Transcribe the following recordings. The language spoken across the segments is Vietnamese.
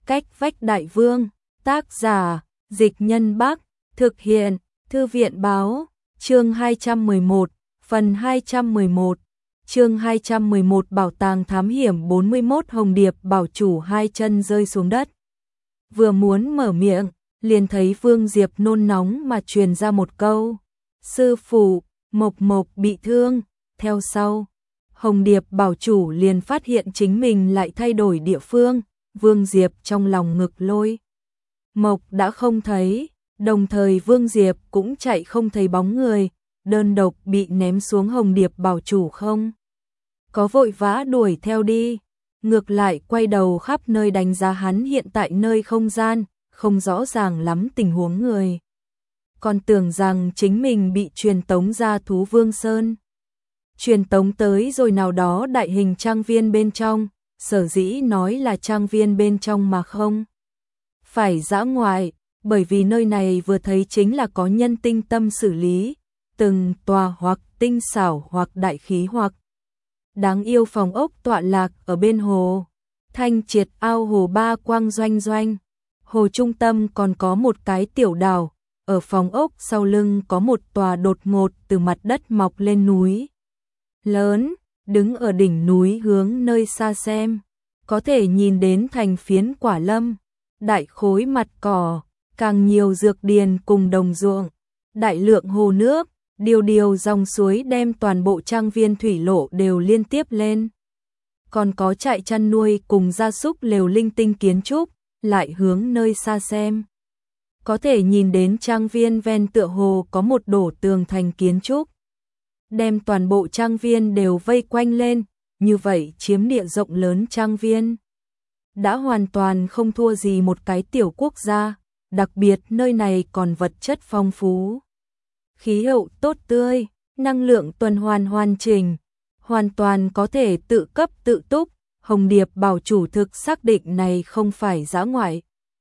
Cách vách đại vương, tác giả, Dịch Nhân Bắc, thực hiện, Thư viện báo, chương 211, phần 211, chương 211 bảo tàng thám hiểm 41 Hồng Điệp bảo chủ hai chân rơi xuống đất. Vừa muốn mở miệng, liền thấy Vương Diệp nôn nóng mà truyền ra một câu. Sư phụ, Mộc Mộc bị thương, theo sau. Hồng Điệp bảo chủ liền phát hiện chính mình lại thay đổi địa phương, Vương Diệp trong lòng ngực lôi. Mộc đã không thấy, đồng thời Vương Diệp cũng chạy không thấy bóng người, đơn độc bị ném xuống Hồng Điệp bảo chủ không. Có vội vã đuổi theo đi, ngược lại quay đầu khắp nơi đánh giá hắn hiện tại nơi không gian, không rõ ràng lắm tình huống người. Còn tưởng rằng chính mình bị truyền tống ra Thú Vương Sơn. Truyền tống tới rồi nào đó đại hình trang viên bên trong, sở dĩ nói là trang viên bên trong mà không phải dã ngoại, bởi vì nơi này vừa thấy chính là có nhân tinh tâm xử lý, từng tòa hoặc tinh xảo hoặc đại khí hoặc đáng yêu phòng ốc tọa lạc ở bên hồ, thanh triệt ao hồ ba quang doanh doanh. Hồ trung tâm còn có một cái tiểu đảo, ở phòng ốc sau lưng có một tòa đột ngột từ mặt đất mọc lên núi lớn, đứng ở đỉnh núi hướng nơi xa xem, có thể nhìn đến thành phiến quả lâm, đại khối mặt cỏ, càng nhiều dược điền cùng đồng ruộng, đại lượng hồ nước, điều dòng suối đem toàn bộ trang viên thủy lộ đều liên tiếp lên. Còn có trại chăn nuôi cùng gia súc lều linh tinh kiến trúc, lại hướng nơi xa xem. Có thể nhìn đến trang viên ven tựa hồ có một đổ tường thành kiến trúc. Đem toàn bộ trang viên đều vây quanh lên, như vậy chiếm địa rộng lớn trang viên. Đã hoàn toàn không thua gì một cái tiểu quốc gia, đặc biệt nơi này còn vật chất phong phú. Khí hậu tốt tươi, năng lượng tuần hoàn hoàn chỉnh, hoàn toàn có thể tự cấp tự túc. Hồng Điệp bảo chủ thực xác định này không phải dã ngoại.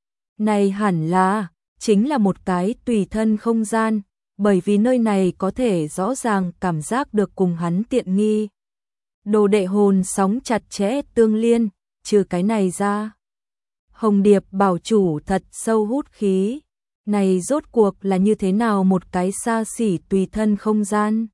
Này hẳn là, chính là một cái tùy thân không gian, bởi vì nơi này có thể rõ ràng cảm giác được cùng hắn tiện nghi. Đồ đệ hồn sóng chặt chẽ tương liên, trừ cái này ra. Hồng Điệp bảo chủ thật sâu hút khí. Này rốt cuộc là như thế nào một cái xa xỉ tùy thân không gian?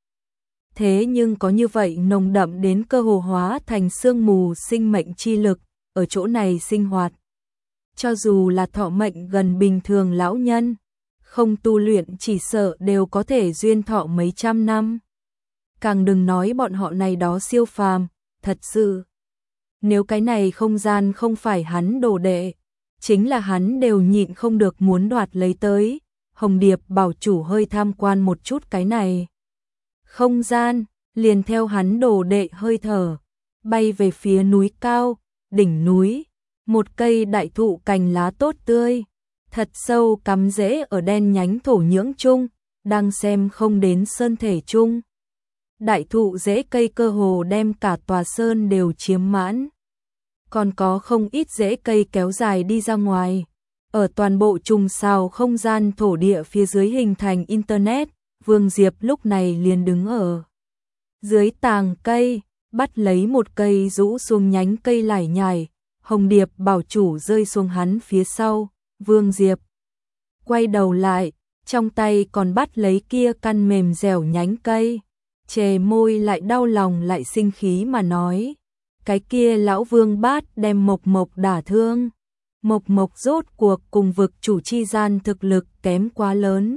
Thế nhưng có như vậy nồng đậm đến cơ hồ hóa thành sương mù sinh mệnh chi lực, ở chỗ này sinh hoạt. Cho dù là thọ mệnh gần bình thường lão nhân, không tu luyện chỉ sợ đều có thể duyên thọ mấy trăm năm. Càng đừng nói bọn họ này đó siêu phàm, thật sự. Nếu cái này không gian không phải hắn đồ đệ, chính là hắn đều nhịn không được muốn đoạt lấy tới. Hồng Điệp bảo chủ hơi tham quan một chút cái này. Không gian, liền theo hắn đồ đệ hơi thở, bay về phía núi cao, đỉnh núi, một cây đại thụ cành lá tốt tươi, thật sâu cắm rễ ở đen nhánh thổ nhưỡng chung, đang xem không đến sơn thể chung. Đại thụ rễ cây cơ hồ đem cả tòa sơn đều chiếm mãn. Còn có không ít rễ cây kéo dài đi ra ngoài. Ở toàn bộ trùng sao không gian thổ địa phía dưới hình thành Internet, Vương Diệp lúc này liền đứng ở dưới tàng cây, bắt lấy một cây rũ xuống nhánh cây lải nhải. Hồng Điệp bảo chủ rơi xuống hắn phía sau, Vương Diệp quay đầu lại, trong tay còn bắt lấy kia căn mềm dẻo nhánh cây, chề môi lại đau lòng lại sinh khí mà nói. Cái kia lão Vương Bát đem Mộc Mộc đả thương. Mộc Mộc rốt cuộc cùng vực chủ chi gian thực lực kém quá lớn.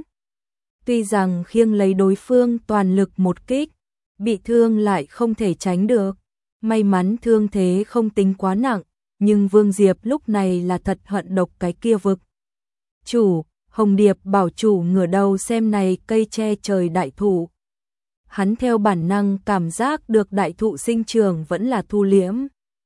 Tuy rằng khiêng lấy đối phương toàn lực một kích, bị thương lại không thể tránh được. May mắn thương thế không tính quá nặng, nhưng Vương Diệp lúc này là thật hận độc cái kia vực chủ. Hồng Điệp bảo chủ ngửa đầu xem này cây che trời đại thụ. Hắn theo bản năng cảm giác được đại thụ sinh trưởng vẫn là thu liễm.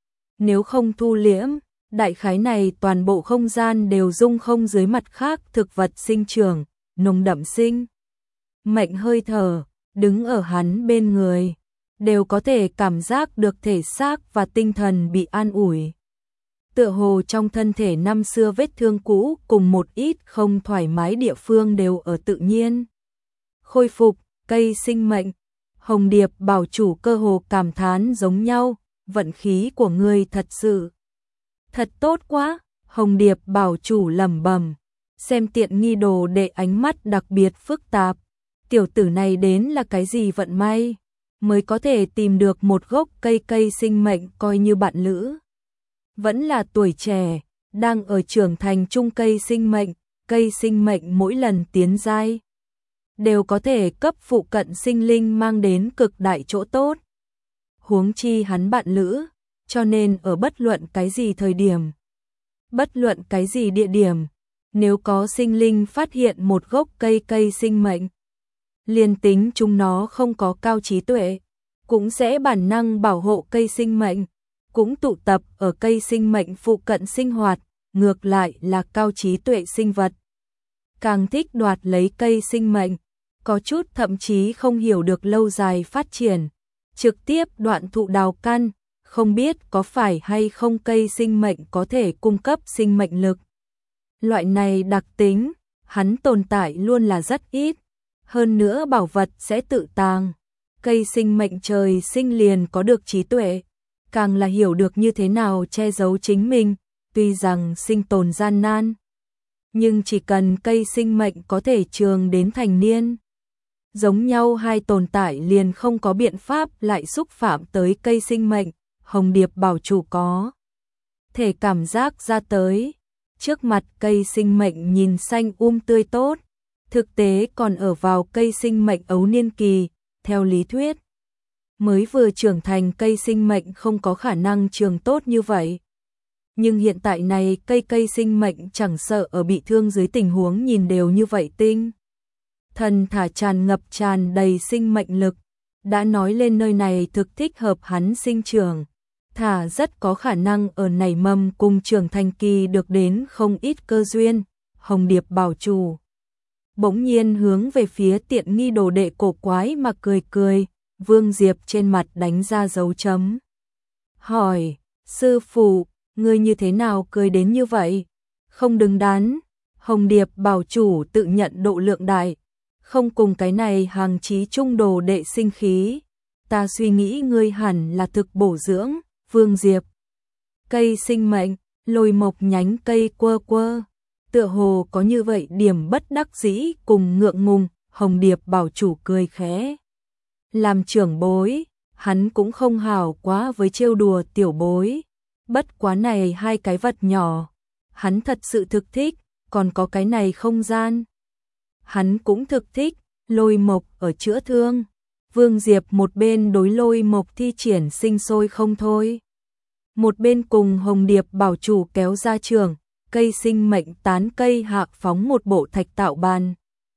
Nếu không thu liễm, đại khái này toàn bộ không gian đều dung không dưới mặt khác thực vật sinh trưởng, nồng đậm sinh. Mệnh hơi thở, đứng ở hắn bên người, đều có thể cảm giác được thể xác và tinh thần bị an ủi. Tựa hồ trong thân thể năm xưa vết thương cũ cùng một ít không thoải mái địa phương đều ở tự nhiên khôi phục, cây sinh mệnh. Hồng Điệp bảo chủ cơ hồ cảm thán giống nhau, vận khí của ngươi thật sự thật tốt quá, Hồng Điệp bảo chủ lẩm bẩm, xem tiện nghi đồ đệ ánh mắt đặc biệt phức tạp. Tiểu tử này đến là cái gì vận may, mới có thể tìm được một gốc cây sinh mệnh coi như bạn lữ. Vẫn là tuổi trẻ, đang ở trưởng thành trung cây sinh mệnh mỗi lần tiến giai đều có thể cấp phụ cận sinh linh mang đến cực đại chỗ tốt. Huống chi hắn bạn lữ, cho nên ở bất luận cái gì thời điểm, bất luận cái gì địa điểm, nếu có sinh linh phát hiện một gốc cây sinh mệnh, liền tính chúng nó không có cao trí tuệ, cũng sẽ bản năng bảo hộ cây sinh mệnh, cũng tụ tập ở cây sinh mệnh phụ cận sinh hoạt, ngược lại là cao trí tuệ sinh vật càng thích đoạt lấy cây sinh mệnh, có chút thậm chí không hiểu được lâu dài phát triển, trực tiếp đoạn thụ đào căn, không biết có phải hay không cây sinh mệnh có thể cung cấp sinh mệnh lực. Loại này đặc tính, hắn tồn tại luôn là rất ít, hơn nữa bảo vật sẽ tự tàng. Cây sinh mệnh trời sinh liền có được trí tuệ, càng là hiểu được như thế nào che giấu chính mình, tuy rằng sinh tồn gian nan, nhưng chỉ cần cây sinh mệnh có thể trường đến thành niên, giống nhau hai tồn tại liền không có biện pháp lại xúc phạm tới cây sinh mệnh. Hồng Điệp bảo chủ có thể cảm giác ra tới, trước mặt cây sinh mệnh nhìn xanh tươi tốt, thực tế còn ở vào cây sinh mệnh ấu niên kỳ, theo lý thuyết. Mới vừa trưởng thành cây sinh mệnh không có khả năng trường tốt như vậy. Nhưng hiện tại này cây sinh mệnh chẳng sợ ở bị thương dưới tình huống nhìn đều như vậy tinh. Thần thả tràn đầy sinh mệnh lực, đã nói lên nơi này thực thích hợp hắn sinh trưởng. Thả rất có khả năng ở nảy mầm cùng trưởng thành kỳ được đến không ít cơ duyên. Hồng Điệp bảo chủ bỗng nhiên hướng về phía tiện nghi đồ đệ cổ quái mà cười, Vương Diệp trên mặt đánh ra dấu chấm. Hỏi, sư phụ, ngươi như thế nào cười đến như vậy? Không đứng đắn. Hồng Điệp bảo chủ tự nhận độ lượng đại, không cùng cái này hàng chí trung đồ đệ sinh khí. Ta suy nghĩ ngươi hẳn là thực bổ dưỡng. Vương Diệp, cây sinh mệnh, lôi mộc nhánh cây quơ, tựa hồ có như vậy điểm bất đắc dĩ cùng ngượng ngùng. Hồng Điệp bảo chủ cười khẽ. Làm trưởng bối, hắn cũng không hảo quá với trêu đùa tiểu bối. Bất quá này hai cái vật nhỏ, hắn thật sự thực thích, còn có cái này không gian. Hắn cũng thực thích, lôi mộc ở chữa thương. Vương Diệp một bên đối lôi mộc thi triển sinh sôi không thôi, một bên cùng Hồng Điệp bảo chủ kéo ra trường, cây sinh mệnh tán cây hạ phóng một bộ thạch tạo bàn.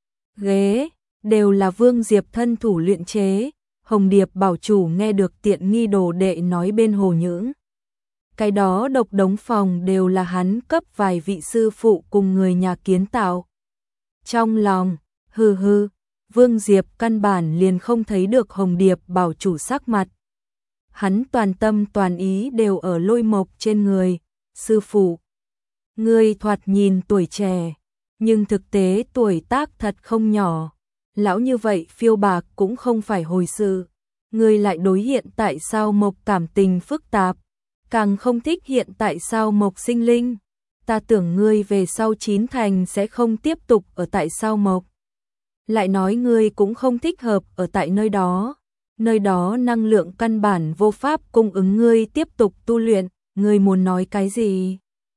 Ghế, đều là Vương Diệp thân thủ luyện chế. Hồng Điệp bảo chủ nghe được tiện nghi đồ đệ nói bên hồ nhưỡng. Cái đó độc đống phòng đều là hắn cấp vài vị sư phụ cùng người nhà kiến tạo. Trong lòng, hừ, Vương Diệp căn bản liền không thấy được Hồng Điệp bảo chủ sắc mặt. Hắn toàn tâm toàn ý đều ở lôi mộc trên người. Sư phụ, ngươi thoạt nhìn tuổi trẻ, nhưng thực tế tuổi tác thật không nhỏ. Lão như vậy phiêu bạc cũng không phải hồi sự. Ngươi lại đối hiện tại sao mộc cảm tình phức tạp, càng không thích hiện tại sao mộc sinh linh. Ta tưởng ngươi về sau chín thành sẽ không tiếp tục ở tại sao mộc. Lại nói ngươi cũng không thích hợp ở tại nơi đó năng lượng căn bản vô pháp cung ứng ngươi tiếp tục tu luyện. Ngươi muốn nói cái gì?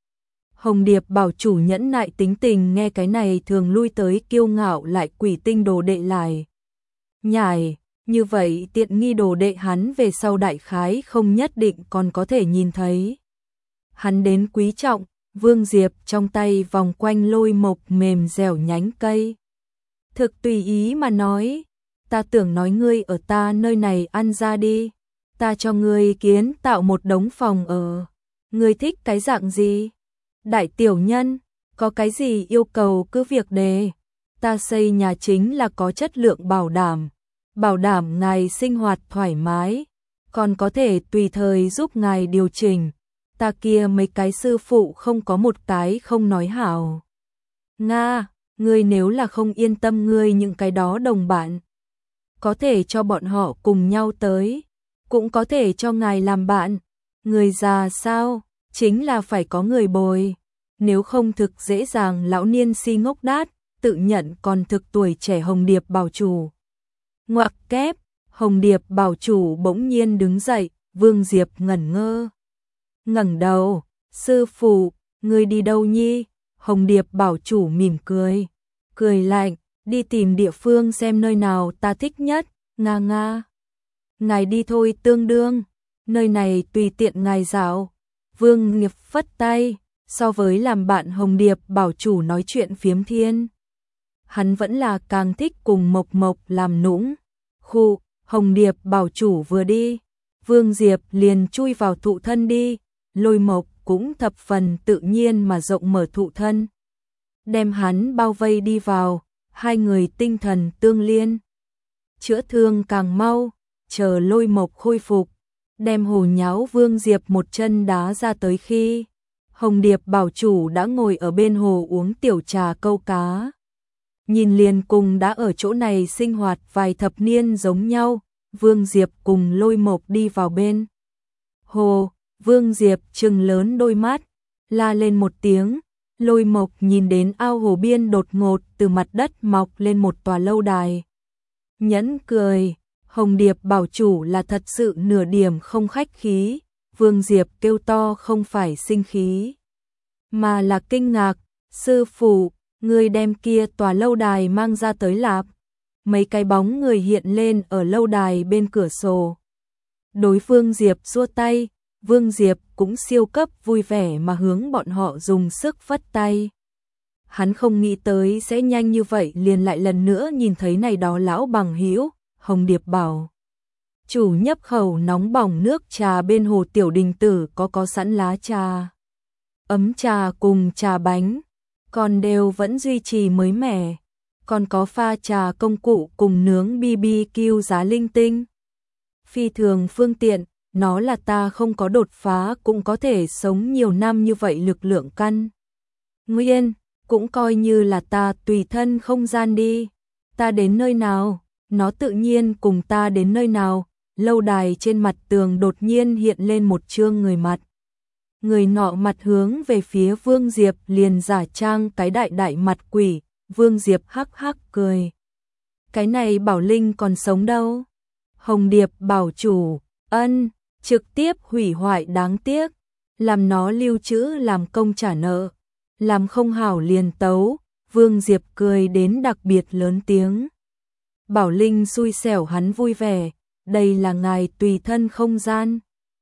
Hồng Điệp bảo chủ nhẫn nại tính tình nghe cái này thường lui tới kiêu ngạo lại quỷ tinh đồ đệ lại nhải, như vậy tiện nghi đồ đệ hắn về sau đại khái không nhất định còn có thể nhìn thấy. Hắn đến quý trọng, Vương Diệp trong tay vòng quanh lôi mộc mềm dẻo nhánh cây. Thực tùy ý mà nói, ta tưởng nói ngươi ở ta nơi này ăn ra đi, ta cho ngươi kiến tạo một đống phòng ở. Ngươi thích cái dạng gì? Đại tiểu nhân, có cái gì yêu cầu cứ việc đề. Ta xây nhà chính là có chất lượng bảo đảm ngài sinh hoạt thoải mái, còn có thể tùy thời giúp ngài điều chỉnh. Ta kia mấy cái sư phụ không có một cái không nói hảo. Nga, ngươi nếu là không yên tâm ngươi những cái đó đồng bạn, có thể cho bọn họ cùng nhau tới, cũng có thể cho ngài làm bạn. Người già sao, chính là phải có người bồi. nếu không thực dễ dàng lão niên si ngốc đát, tự nhận còn thực tuổi trẻ. Hồng Điệp bảo chủ. Ngoặc kép, Hồng Điệp bảo chủ bỗng nhiên đứng dậy, Vương Diệp ngẩn ngơ. Ngẩng đầu, sư phụ, ngươi đi đâu nhi? Hồng Điệp bảo chủ mỉm cười, cười lạnh, đi tìm địa phương xem nơi nào ta thích nhất, nga nga. Ngài đi thôi tương đương, nơi này tùy tiện ngài dạo. Vương Nghiệp phất tay, so với làm bạn Hồng Điệp bảo chủ nói chuyện phiếm thiên. Hắn vẫn là càng thích cùng Mộc Mộc làm nũng. Khu, Hồng Điệp bảo chủ vừa đi, Vương Diệp liền chui vào thụ thân đi, Lôi Mộc cũng thập phần tự nhiên mà rộng mở thụ thân. Đem hắn bao vây đi vào, hai người tinh thần tương liên. Chữa thương càng mau, chờ Lôi Mộc khôi phục, đem hồ nháo Vương Diệp một chân đá ra tới khi Hồng Điệp bảo chủ đã ngồi ở bên hồ uống tiểu trà câu cá. Nhìn liền cùng đã ở chỗ này sinh hoạt vài thập niên giống nhau, Vương Diệp cùng Lôi Mộc đi vào bên hồ, Vương Diệp trừng lớn đôi mắt, la lên một tiếng, Lôi Mộc nhìn đến ao hồ biên đột ngột từ mặt đất mọc lên một tòa lâu đài. Nhẫn cười, Hồng Điệp bảo chủ là thật sự nửa điểm không khách khí, Vương Diệp kêu to không phải sinh khí, mà là kinh ngạc, sư phụ, người đem kia tòa lâu đài mang ra tới lạp. Mấy cái bóng người hiện lên ở lâu đài bên cửa sổ. Đối Vương Diệp xua tay, Vương Diệp cũng siêu cấp vui vẻ mà hướng bọn họ dùng sức phất tay. Hắn không nghĩ tới sẽ nhanh như vậy liền lại lần nữa nhìn thấy này đó lão bằng hữu. Hồng Điệp bảo chủ nhấp khẩu nóng bỏng nước trà bên hồ tiểu đình tử có sẵn lá trà, ấm trà cùng trà bánh, còn đều vẫn duy trì mới mẻ, còn có pha trà công cụ cùng nướng BBQ giá linh tinh. Phi thường phương tiện, nó là ta không có đột phá cũng có thể sống nhiều năm như vậy lực lượng căn. Nguyên, cũng coi như là ta tùy thân không gian đi, ta đến nơi nào, nó tự nhiên cùng ta đến nơi nào. Lâu đài trên mặt tường đột nhiên hiện lên một chương người mặt. Người nọ mặt hướng về phía Vương Diệp liền giả trang cái đại đại mặt quỷ, Vương Diệp hắc hắc cười. Cái này Bảo Linh còn sống đâu? Hồng Điệp bảo chủ, ân, trực tiếp hủy hoại đáng tiếc, làm nó lưu trữ làm công trả nợ, làm không hảo liền tấu, Vương Diệp cười đến đặc biệt lớn tiếng. Bảo Linh xui xẻo hắn vui vẻ, đây là ngài tùy thân không gian.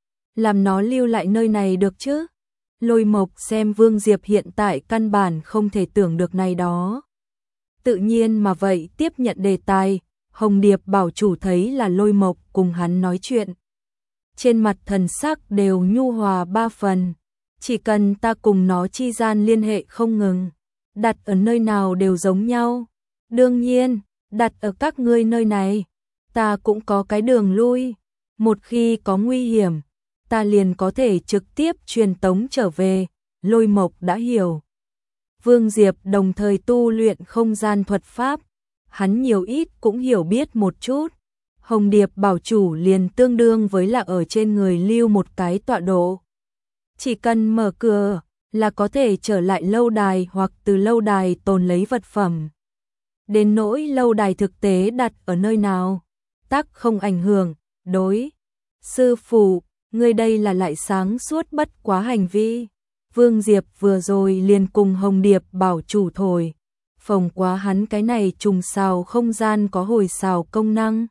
Làm nó lưu lại nơi này được chứ? Lôi Mộc xem Vương Diệp hiện tại căn bản không thể tưởng được này đó. Tự nhiên mà vậy tiếp nhận đề tài, Hồng Điệp bảo chủ thấy là Lôi Mộc cùng hắn nói chuyện. Trên mặt thần sắc đều nhu hòa ba phần, chỉ cần ta cùng nó chi gian liên hệ không ngừng, đặt ở nơi nào đều giống nhau. Đương nhiên, đặt ở các ngươi nơi này, ta cũng có cái đường lui, một khi có nguy hiểm, ta liền có thể trực tiếp truyền tống trở về, Lôi Mộc đã hiểu. Vương Diệp đồng thời tu luyện không gian thuật pháp, hắn nhiều ít cũng hiểu biết một chút. Hồng Điệp bảo chủ liền tương đương với là ở trên người lưu một cái tọa độ. Chỉ cần mở cửa là có thể trở lại lâu đài hoặc từ lâu đài tồn lấy vật phẩm. Đến nỗi lâu đài thực tế đặt ở nơi nào, tắc không ảnh hưởng, đối. Sư phụ, ngươi đây là lại sáng suốt bất quá hành vi. Vương Diệp vừa rồi liền cùng Hồng Điệp bảo chủ thổi, phồng quá hắn cái này trùng xào không gian có hồi xào công năng.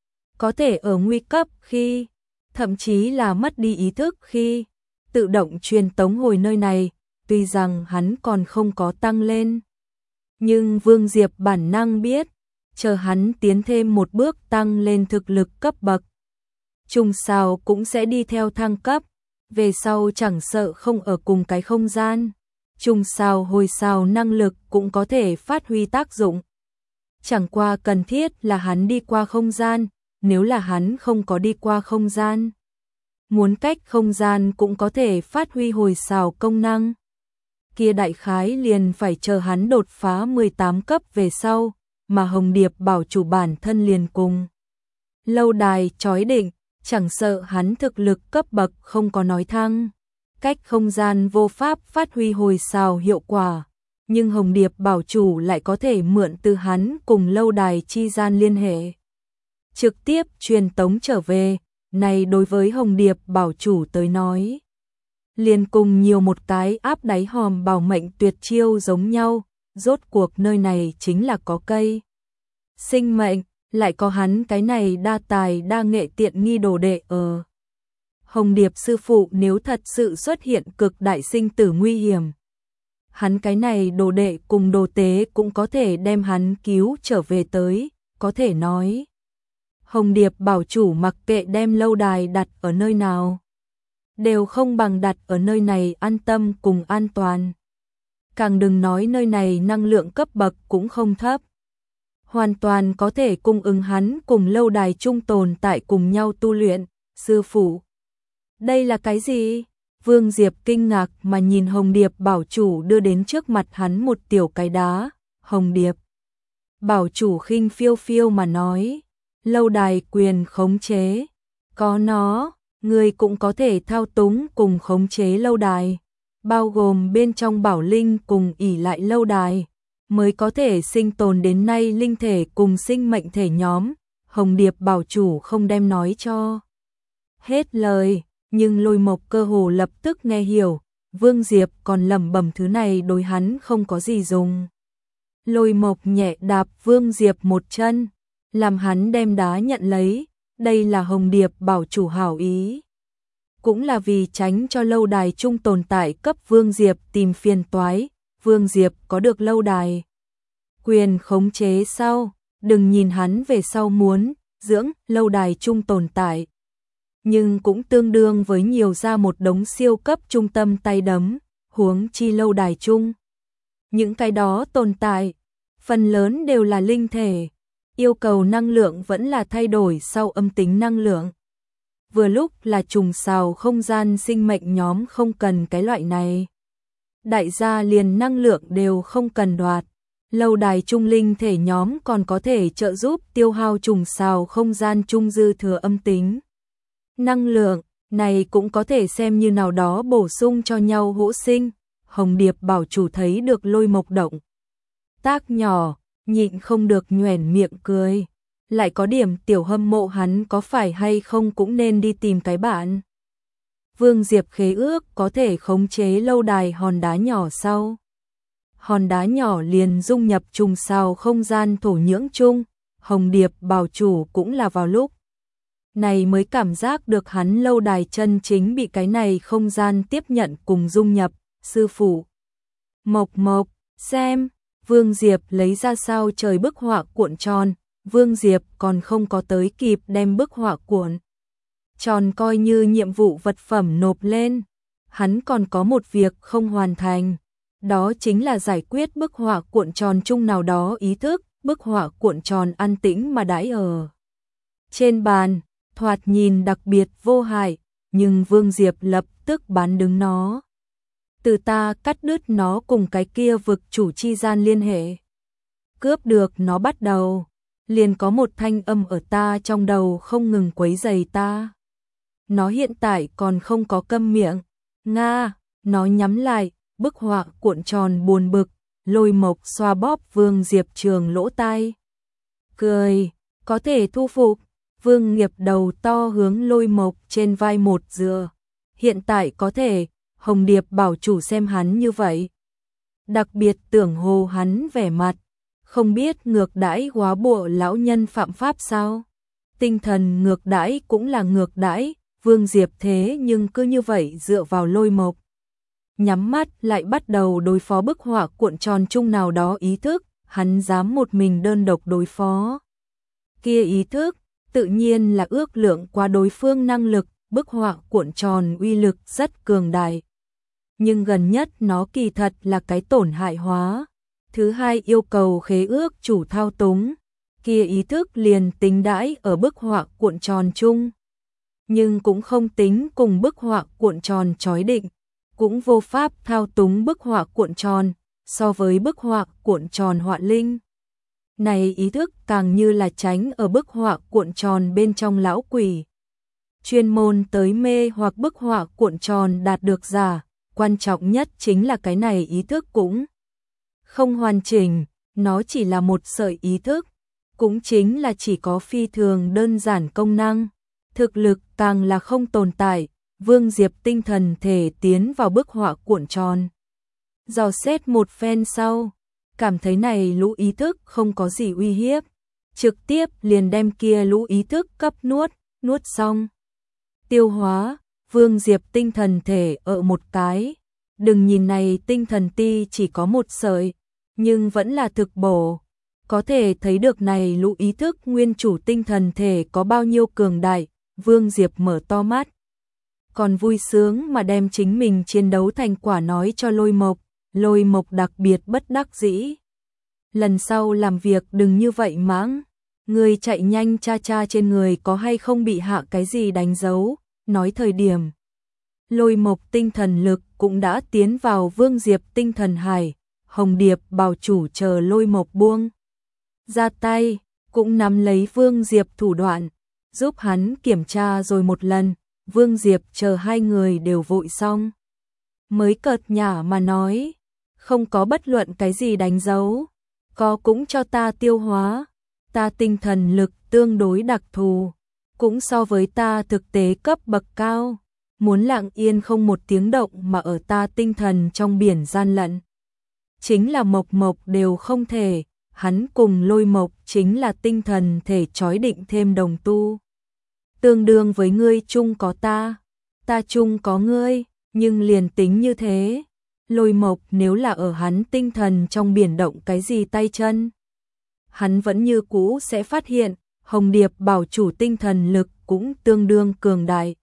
Có thể ở nguy cấp khi, thậm chí là mất đi ý thức khi, tự động truyền tống hồi nơi này, tuy rằng hắn còn không có tăng lên. Nhưng Vương Diệp bản năng biết, chờ hắn tiến thêm một bước tăng lên thực lực cấp bậc, trùng xào cũng sẽ đi theo thăng cấp, về sau chẳng sợ không ở cùng cái không gian, trùng xào hồi xào năng lực cũng có thể phát huy tác dụng. Chẳng qua cần thiết là hắn đi qua không gian, nếu là hắn không có đi qua không gian, muốn cách không gian cũng có thể phát huy hồi xào công năng. Kia đại khái liền phải chờ hắn đột phá 18 cấp về sau, mà Hồng Điệp bảo chủ bản thân liền cùng lâu đài chói định, chẳng sợ hắn thực lực cấp bậc không có nói thăng, cách không gian vô pháp phát huy hồi xào hiệu quả, nhưng Hồng Điệp bảo chủ lại có thể mượn từ hắn cùng lâu đài chi gian liên hệ. Trực tiếp truyền tống trở về, này đối với Hồng Điệp bảo chủ tới nói. Liền cùng nhiều một cái áp đáy hòm bảo mệnh tuyệt chiêu giống nhau, rốt cuộc nơi này chính là có cây. Sinh mệnh, lại có hắn cái này đa tài đa nghệ tiện nghi đồ đệ ở. Hồng Điệp sư phụ nếu thật sự xuất hiện cực đại sinh tử nguy hiểm. Hắn cái này đồ đệ cùng đồ tế cũng có thể đem hắn cứu trở về tới, có thể nói. Hồng Điệp bảo chủ mặc kệ đem lâu đài đặt ở nơi nào, đều không bằng đặt ở nơi này an tâm cùng an toàn. Càng đừng nói nơi này năng lượng cấp bậc cũng không thấp. Hoàn toàn có thể cung ứng hắn cùng lâu đài chung tồn tại cùng nhau tu luyện. Sư phụ, đây là cái gì? Vương Diệp kinh ngạc mà nhìn Hồng Điệp bảo chủ đưa đến trước mặt hắn một tiểu cái đá. Hồng Điệp bảo chủ khinh phiêu phiêu mà nói, lâu đài quyền khống chế, có nó, người cũng có thể thao túng cùng khống chế lâu đài, bao gồm bên trong bảo linh cùng ỷ lại lâu đài, mới có thể sinh tồn đến nay linh thể cùng sinh mệnh thể nhóm. Hồng Điệp bảo chủ không đem nói cho hết lời, nhưng Lôi Mộc cơ hồ lập tức nghe hiểu, Vương Diệp còn lẩm bẩm thứ này đối hắn không có gì dùng. Lôi Mộc nhẹ đạp Vương Diệp một chân, làm hắn đem đá nhận lấy, đây là Hồng Điệp bảo chủ hảo ý. Cũng là vì tránh cho lâu đài chung tồn tại cấp Vương Diệp tìm phiền toái, Vương Diệp có được lâu đài quyền khống chế sau, đừng nhìn hắn về sau muốn dưỡng lâu đài chung tồn tại. Nhưng cũng tương đương với nhiều ra một đống siêu cấp trung tâm tay đấm, huống chi lâu đài chung. Những cái đó tồn tại, phần lớn đều là linh thể, yêu cầu năng lượng vẫn là thay đổi sau âm tính năng lượng. Vừa lúc là trùng xào không gian sinh mệnh nhóm không cần cái loại này. Đại gia liền năng lượng đều không cần đoạt. Lâu đài trung linh thể nhóm còn có thể trợ giúp tiêu hao trùng xào không gian trung dư thừa âm tính. Năng lượng này cũng có thể xem như nào đó bổ sung cho nhau hỗ sinh. Hồng Điệp bảo chủ thấy được Lôi Mộc động tác nhỏ, nhịn không được nhoẻn miệng cười. Lại có điểm tiểu hâm mộ hắn có phải hay không cũng nên đi tìm cái bạn. Vương Diệp khế ước có thể khống chế lâu đài hòn đá nhỏ sau. Hòn đá nhỏ liền dung nhập trùng xào không gian thổ nhưỡng chung. Hồng Điệp bảo chủ cũng là vào lúc này mới cảm giác được hắn lâu đài chân chính bị cái này không gian tiếp nhận cùng dung nhập. Sư phụ Mộc Mộc, xem. Vương Diệp lấy ra sao trời bức họa cuộn tròn. Vương Diệp còn không có tới kịp đem bức họa cuộn tròn coi như nhiệm vụ vật phẩm nộp lên. Hắn còn có một việc không hoàn thành. Đó chính là giải quyết bức họa cuộn tròn chung nào đó ý thức. Bức họa cuộn tròn an tĩnh mà đãi ở trên bàn, thoạt nhìn đặc biệt vô hại, nhưng Vương Diệp lập tức bán đứng nó. Từ ta cắt đứt nó cùng cái kia vực chủ chi gian liên hệ. Cướp được nó bắt đầu, liền có một thanh âm ở ta trong đầu không ngừng quấy rầy ta. Nó hiện tại còn không có câm miệng. Nga, nó nhắm lại, bức họa cuộn tròn buồn bực. Lôi Mộc xoa bóp Vương Diệp trường lỗ tai. Cười, có thể thu phục. Vương Nghiệp đầu to hướng Lôi Mộc trên vai một dựa. Hiện tại có thể, Hồng Điệp bảo chủ xem hắn như vậy. Đặc biệt tưởng hồ hắn vẻ mặt. Không biết ngược đãi quá bộ lão nhân phạm pháp sao? Tinh thần ngược đãi cũng là ngược đãi. Vương Diệp thế nhưng cứ như vậy dựa vào Lôi Mộc. Nhắm mắt lại bắt đầu đối phó bức họa cuộn tròn chung nào đó ý thức. Hắn dám một mình đơn độc đối phó. Kia ý thức, tự nhiên là ước lượng qua đối phương năng lực. Bức họa cuộn tròn uy lực rất cường đại. Nhưng gần nhất nó kỳ thật là cái tổn hại hóa. Thứ hai yêu cầu khế ước chủ thao túng. Kia ý thức liền tính đãi ở bức họa cuộn tròn chung. Nhưng cũng không tính cùng bức họa cuộn tròn chói định. Cũng vô pháp thao túng bức họa cuộn tròn. So với bức họa cuộn tròn họa linh. Này ý thức càng như là tránh ở bức họa cuộn tròn bên trong lão quỷ. chuyên môn tới mê hoặc bức họa cuộn tròn đạt được giả, quan trọng nhất chính là cái này ý thức cũng không hoàn chỉnh, nó chỉ là một sợi ý thức, cũng chính là chỉ có phi thường đơn giản công năng, thực lực càng là không tồn tại. Vương Diệp tinh thần thể tiến vào bức họa cuộn tròn, dò xét một phen sau, cảm thấy này lũ ý thức không có gì uy hiếp, trực tiếp liền đem kia lũ ý thức cấp nuốt xong. Tiêu hóa, Vương Diệp tinh thần thể ở một cái, đừng nhìn này tinh thần ti chỉ có một sợi, nhưng vẫn là thực bổ, có thể thấy được này lũ ý thức nguyên chủ tinh thần thể có bao nhiêu cường đại. Vương Diệp mở to mắt, còn vui sướng mà đem chính mình chiến đấu thành quả nói cho Lôi Mộc đặc biệt bất đắc dĩ. Lần sau làm việc đừng như vậy mãng, người chạy nhanh cha trên người có hay không bị hạ cái gì đánh dấu, nói thời điểm. Lôi Mộc tinh thần lực cũng đã tiến vào Vương Diệp tinh thần hải, Hồng Điệp bảo chủ chờ Lôi Mộc buông ra tay, cũng nắm lấy Vương Diệp thủ đoạn, giúp hắn kiểm tra rồi một lần. Vương Diệp chờ hai người đều vội xong, mới cợt nhả mà nói, không có bất luận cái gì đánh dấu, có cũng cho ta tiêu hóa, ta tinh thần lực tương đối đặc thù, cũng so với ta thực tế cấp bậc cao, muốn lặng yên không một tiếng động mà ở ta tinh thần trong biển gian lận. Chính là Mộc đều không thể, hắn cùng Lôi Mộc chính là tinh thần thể chói định thêm đồng tu. Tương đương với ngươi chung có ta chung có ngươi, nhưng liền tính như thế, Lôi Mộc nếu là ở hắn tinh thần trong biển động cái gì tay chân, hắn vẫn như cũ sẽ phát hiện, Hồng Điệp bảo chủ tinh thần lực cũng tương đương cường đại.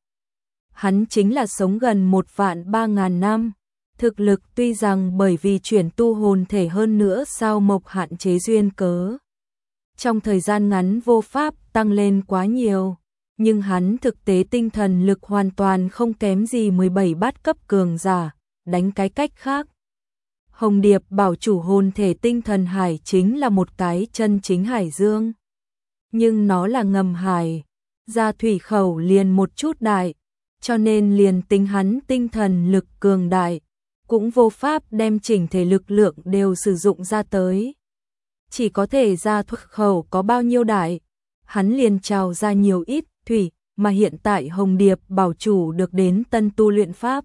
Hắn chính là sống gần 1.300.000 năm, thực lực tuy rằng bởi vì chuyển tu hồn thể hơn nữa sao Mộc hạn chế duyên cớ, trong thời gian ngắn vô pháp tăng lên quá nhiều. Nhưng hắn thực tế tinh thần lực hoàn toàn không kém gì 17 bát cấp cường giả, đánh cái cách khác. Hồng Điệp bảo chủ hồn thể tinh thần hải chính là một cái chân chính hải dương. Nhưng nó là ngầm hải, ra thủy khẩu liền một chút đại, cho nên liền tính hắn tinh thần lực cường đại, cũng vô pháp đem chỉnh thể lực lượng đều sử dụng ra tới. Chỉ có thể ra thủy khẩu có bao nhiêu đại, hắn liền trào ra nhiều ít thủy, mà hiện tại Hồng Điệp bảo chủ được đến tân tu luyện pháp.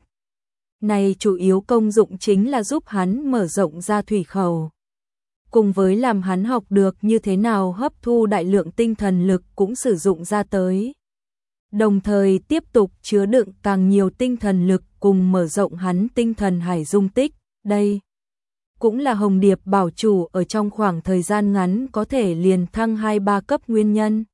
Này chủ yếu công dụng chính là giúp hắn mở rộng ra thủy khẩu. Cùng với làm hắn học được như thế nào hấp thu đại lượng tinh thần lực cũng sử dụng ra tới. Đồng thời tiếp tục chứa đựng càng nhiều tinh thần lực cùng mở rộng hắn tinh thần hải dung tích. Đây cũng là Hồng Điệp bảo chủ ở trong khoảng thời gian ngắn có thể liền thăng 2-3 cấp nguyên nhân.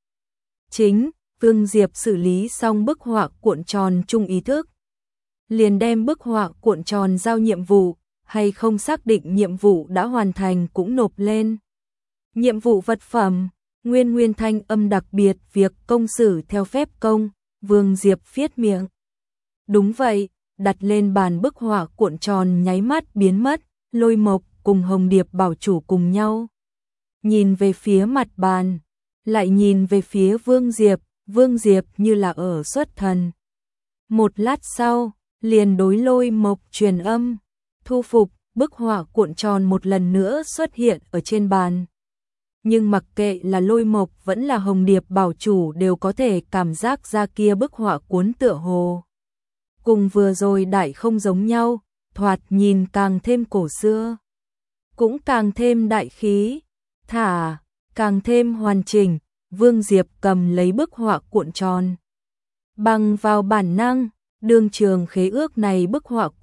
Chính Vương Diệp xử lý xong bức họa cuộn tròn chung ý thức, liền đem bức họa cuộn tròn giao nhiệm vụ, hay không xác định nhiệm vụ đã hoàn thành cũng nộp lên. Nhiệm vụ vật phẩm, nguyên thanh âm đặc biệt việc công xử theo phép công, Vương Diệp viết miệng. Đúng vậy, đặt lên bàn bức họa cuộn tròn nháy mắt biến mất, Lôi Mộc cùng Hồng Điệp bảo chủ cùng nhau. Nhìn về phía mặt bàn, lại nhìn về phía Vương Diệp như là ở xuất thần. Một lát sau, liền đối Lôi Mộc truyền âm, thu phục, bức họa cuộn tròn một lần nữa xuất hiện ở trên bàn. Nhưng mặc kệ là Lôi Mộc vẫn là Hồng Điệp bảo chủ đều có thể cảm giác ra kia bức họa cuốn tựa hồ. Cùng vừa rồi đại không giống nhau, thoạt nhìn càng thêm cổ xưa. Cũng càng thêm đại khí, càng thêm hoàn chỉnh. Vương Diệp cầm lấy bức họa cuộn tròn. Bằng vào bản năng, đương trường khế ước này bức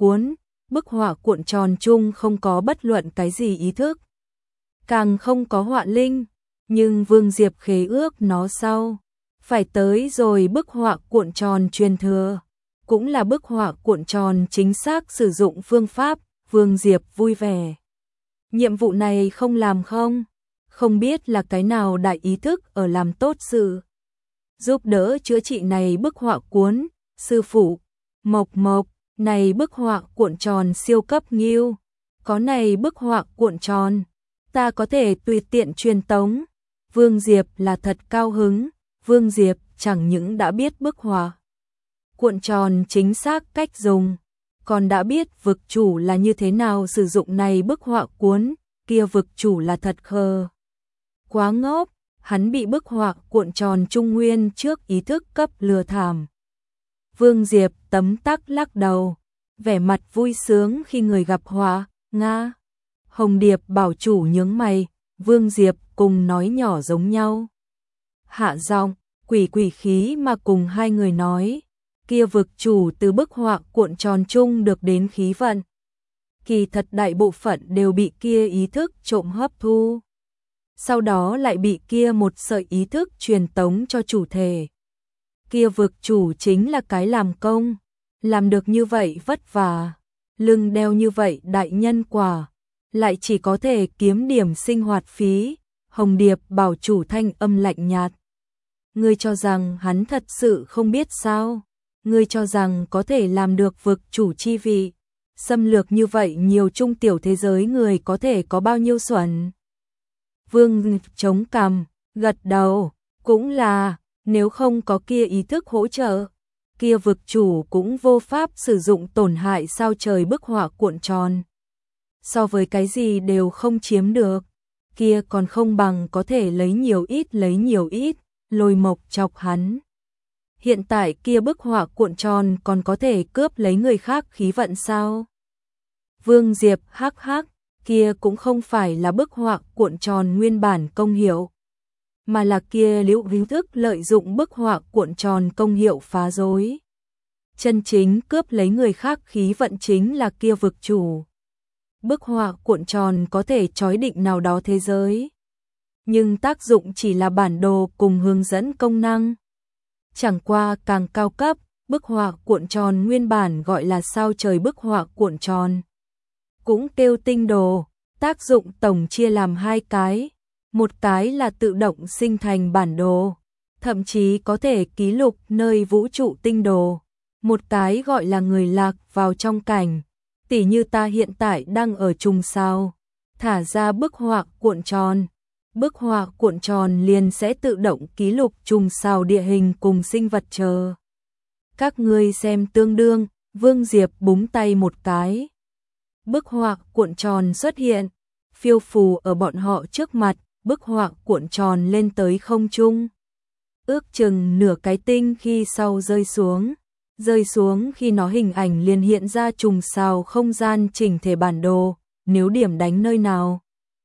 họa cuộn tròn chung không có bất luận cái gì ý thức. Càng không có họa linh, nhưng Vương Diệp khế ước nó sau. Phải tới rồi bức họa cuộn tròn truyền thừa, cũng là bức họa cuộn tròn chính xác sử dụng phương pháp, Vương Diệp vui vẻ. Nhiệm vụ này không làm không biết là cái nào đại ý thức ở làm tốt sự. Giúp đỡ chữa trị này bức họa cuốn, sư phụ, Mộc, này bức họa cuộn tròn siêu cấp nghiêu, có này bức họa cuộn tròn, ta có thể tùy tiện truyền tống. Vương Diệp là thật cao hứng, Vương Diệp chẳng những đã biết bức họa cuộn tròn chính xác cách dùng, còn đã biết vực chủ là như thế nào sử dụng này bức họa cuốn, kia vực chủ là thật khờ. Quá ngốc, hắn bị bức họa cuộn tròn trung nguyên trước ý thức cấp lừa thảm. Vương Diệp tấm tắc lắc đầu, vẻ mặt vui sướng khi người gặp họa, nga. Hồng Điệp bảo chủ nhướng mày, Vương Diệp cùng nói nhỏ giống nhau. Hạ giọng, quỷ quỷ khí mà cùng hai người nói, kia vực chủ từ bức họa cuộn tròn chung được đến khí vận. Kỳ thật đại bộ phận đều bị kia ý thức trộm hấp thu. Sau đó lại bị kia một sợi ý thức truyền tống cho chủ thể. Kia vực chủ chính là cái làm công, làm được như vậy vất vả, lưng đeo như vậy đại nhân quả, lại chỉ có thể kiếm điểm sinh hoạt phí. Hồng Điệp bảo chủ thanh âm lạnh nhạt. Ngươi cho rằng hắn thật sự không biết sao? Ngươi cho rằng có thể làm được vực chủ chi vị? Xâm lược như vậy nhiều trung tiểu thế giới người có thể có bao nhiêu xuẩn? Vương chống cằm, gật đầu, cũng là, nếu không có kia ý thức hỗ trợ, kia vực chủ cũng vô pháp sử dụng tổn hại sao trời bức họa cuộn tròn. So với cái gì đều không chiếm được, kia còn không bằng có thể lấy nhiều ít, Lôi Mộc chọc hắn. Hiện tại kia bức họa cuộn tròn còn có thể cướp lấy người khác khí vận sao? Vương Diệp hắc hắc, kia cũng không phải là bức họa cuộn tròn nguyên bản công hiệu, mà là kia liễu hình thức lợi dụng bức họa cuộn tròn công hiệu phá rối. Chân chính cướp lấy người khác khí vận chính là kia vực chủ. Bức họa cuộn tròn có thể trói định nào đó thế giới, nhưng tác dụng chỉ là bản đồ cùng hướng dẫn công năng. Chẳng qua càng cao cấp, bức họa cuộn tròn nguyên bản gọi là sao trời bức họa cuộn tròn, cũng kêu tinh đồ, tác dụng tổng chia làm hai cái, một cái là tự động sinh thành bản đồ, thậm chí có thể ký lục nơi vũ trụ tinh đồ, một cái gọi là người lạc vào trong cảnh, tỉ như ta hiện tại đang ở trùng sao, thả ra bức họa cuộn tròn. Bức họa cuộn tròn liền sẽ tự động ký lục trùng sao địa hình cùng sinh vật chờ. Các ngươi xem tương đương, Vương Diệp búng tay một cái. Bức họa cuộn tròn xuất hiện, phiêu phù ở bọn họ trước mặt, bức họa cuộn tròn lên tới không trung. Ước chừng nửa cái tinh khi sau rơi xuống khi nó hình ảnh liền hiện ra trùng sao không gian chỉnh thể bản đồ, nếu điểm đánh nơi nào.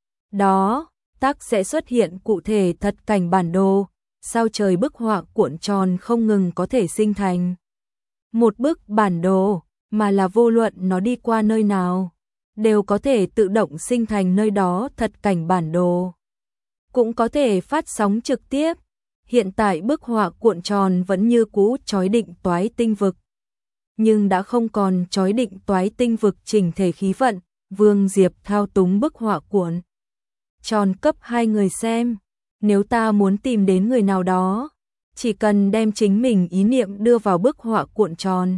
Đó tác sẽ xuất hiện cụ thể thật cảnh bản đồ, sao trời bức họa cuộn tròn không ngừng có thể sinh thành một bức bản đồ, mà là vô luận nó đi qua nơi nào, đều có thể tự động sinh thành nơi đó thật cảnh bản đồ. Cũng có thể phát sóng trực tiếp. Hiện tại bức họa cuộn tròn vẫn như cũ chói định toái tinh vực, nhưng đã không còn chói định toái tinh vực chỉnh thể khí vận. Vương Diệp thao túng bức họa cuộn tròn cấp hai người xem, nếu ta muốn tìm đến người nào đó, chỉ cần đem chính mình ý niệm đưa vào bức họa cuộn tròn,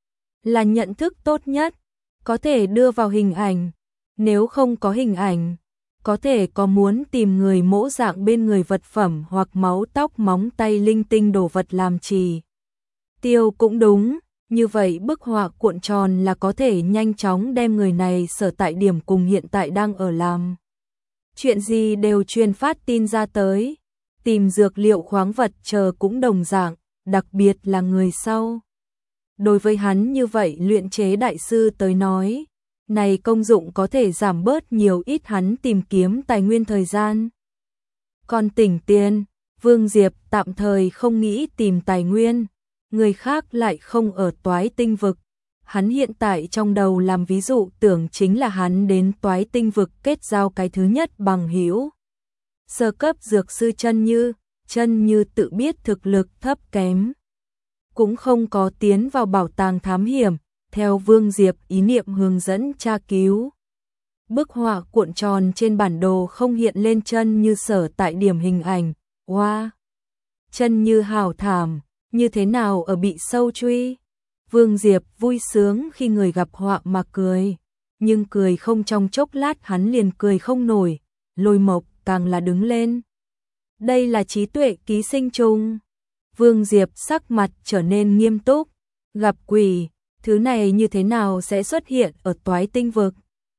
là nhận thức tốt nhất, có thể đưa vào hình ảnh, nếu không có hình ảnh, có thể có muốn tìm người mẫu dạng bên người vật phẩm hoặc máu tóc móng tay linh tinh đồ vật làm trì tiêu cũng đúng, như vậy bức họa cuộn tròn là có thể nhanh chóng đem người này sở tại điểm cùng hiện tại đang ở làm chuyện gì đều truyền phát tin ra tới, tìm dược liệu khoáng vật chờ cũng đồng dạng, đặc biệt là người sau. Đối với hắn như vậy luyện chế đại sư tới nói, này công dụng có thể giảm bớt nhiều ít hắn tìm kiếm tài nguyên thời gian. Còn tỉnh tiền, Vương Diệp tạm thời không nghĩ tìm tài nguyên, người khác lại không ở toái tinh vực. Hắn hiện tại trong đầu làm ví dụ tưởng chính là hắn đến toái tinh vực kết giao cái thứ nhất bằng hữu. Sơ cấp dược sư chân như tự biết thực lực thấp kém, cũng không có tiến vào bảo tàng thám hiểm, theo Vương Diệp ý niệm hướng dẫn tra cứu. Bức họa cuộn tròn trên bản đồ không hiện lên chân như sở tại điểm hình ảnh, wow. Chân như hào thảm, như thế nào ở bị sâu truy. Vương Diệp vui sướng khi người gặp họa mà cười, nhưng cười không trong chốc lát hắn liền cười không nổi, Lôi Mộc càng là đứng lên. Đây là trí tuệ ký sinh trùng. Vương Diệp sắc mặt trở nên nghiêm túc, Gặp quỷ, thứ này như thế nào sẽ xuất hiện ở Toái Tinh vực?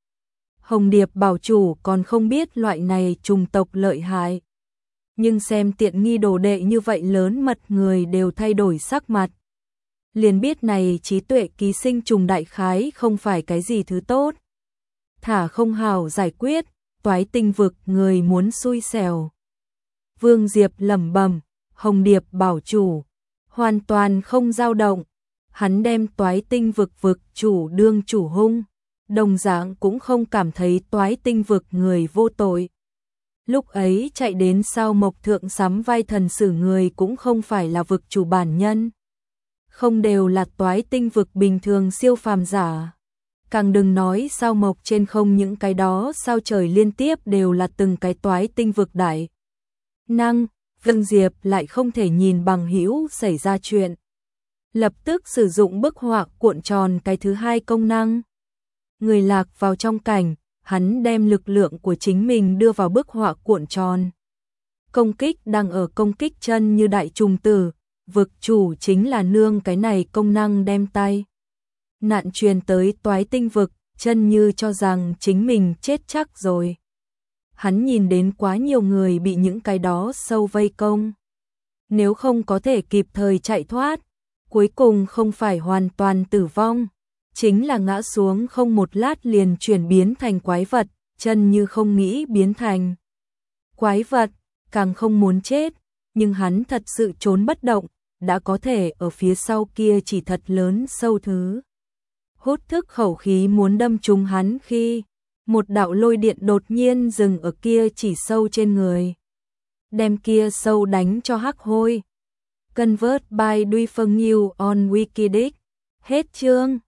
Hồng Điệp bảo chủ còn không biết loại này trùng tộc lợi hại. Nhưng xem tiện nghi đồ đệ như vậy lớn mật, người đều thay đổi sắc mặt. Liền biết này trí tuệ ký sinh trùng đại khái không phải cái gì thứ tốt. Thả không hào giải quyết, Toái Tinh vực người muốn xui xẻo. Vương Diệp lẩm bẩm, Hồng Điệp bảo chủ hoàn toàn không dao động. Hắn đem Toái Tinh vực chủ đương chủ hung, đồng dạng cũng không cảm thấy Toái Tinh vực người vô tội. Lúc ấy chạy đến sao Mộc Thượng sắm vai thần sử người cũng không phải là vực chủ bản nhân, không đều là Toái Tinh vực bình thường siêu phàm giả. Càng đừng nói sao Mộc trên không những cái đó sao trời liên tiếp đều là từng cái Toái Tinh vực đại năng. Vương Diệp lại không thể nhìn bằng hữu xảy ra chuyện, lập tức sử dụng bức họa cuộn tròn cái thứ hai công năng. Người lạc vào trong cảnh, hắn đem lực lượng của chính mình đưa vào bức họa cuộn tròn. Công kích đang ở công kích chân như đại trùng tử, vực chủ chính là nương cái này công năng đem tay nạn truyền tới Toái Tinh vực, chân như cho rằng chính mình chết chắc rồi. Hắn nhìn đến quá nhiều người bị những cái đó sâu vây công. Nếu không có thể kịp thời chạy thoát, cuối cùng không phải hoàn toàn tử vong, chính là ngã xuống không một lát liền chuyển biến thành quái vật, chân như không nghĩ biến thành quái vật, càng không muốn chết, nhưng hắn thật sự trốn bất động, đã có thể ở phía sau kia chỉ thật lớn sâu thứ. Hút thức khẩu khí muốn đâm trúng hắn khi một đạo lôi điện đột nhiên dừng ở kia chỉ sâu trên người, đem kia sâu đánh cho hắc hôi. Convert by Duy Phương Nhiêu on Wikidic. Hết chương.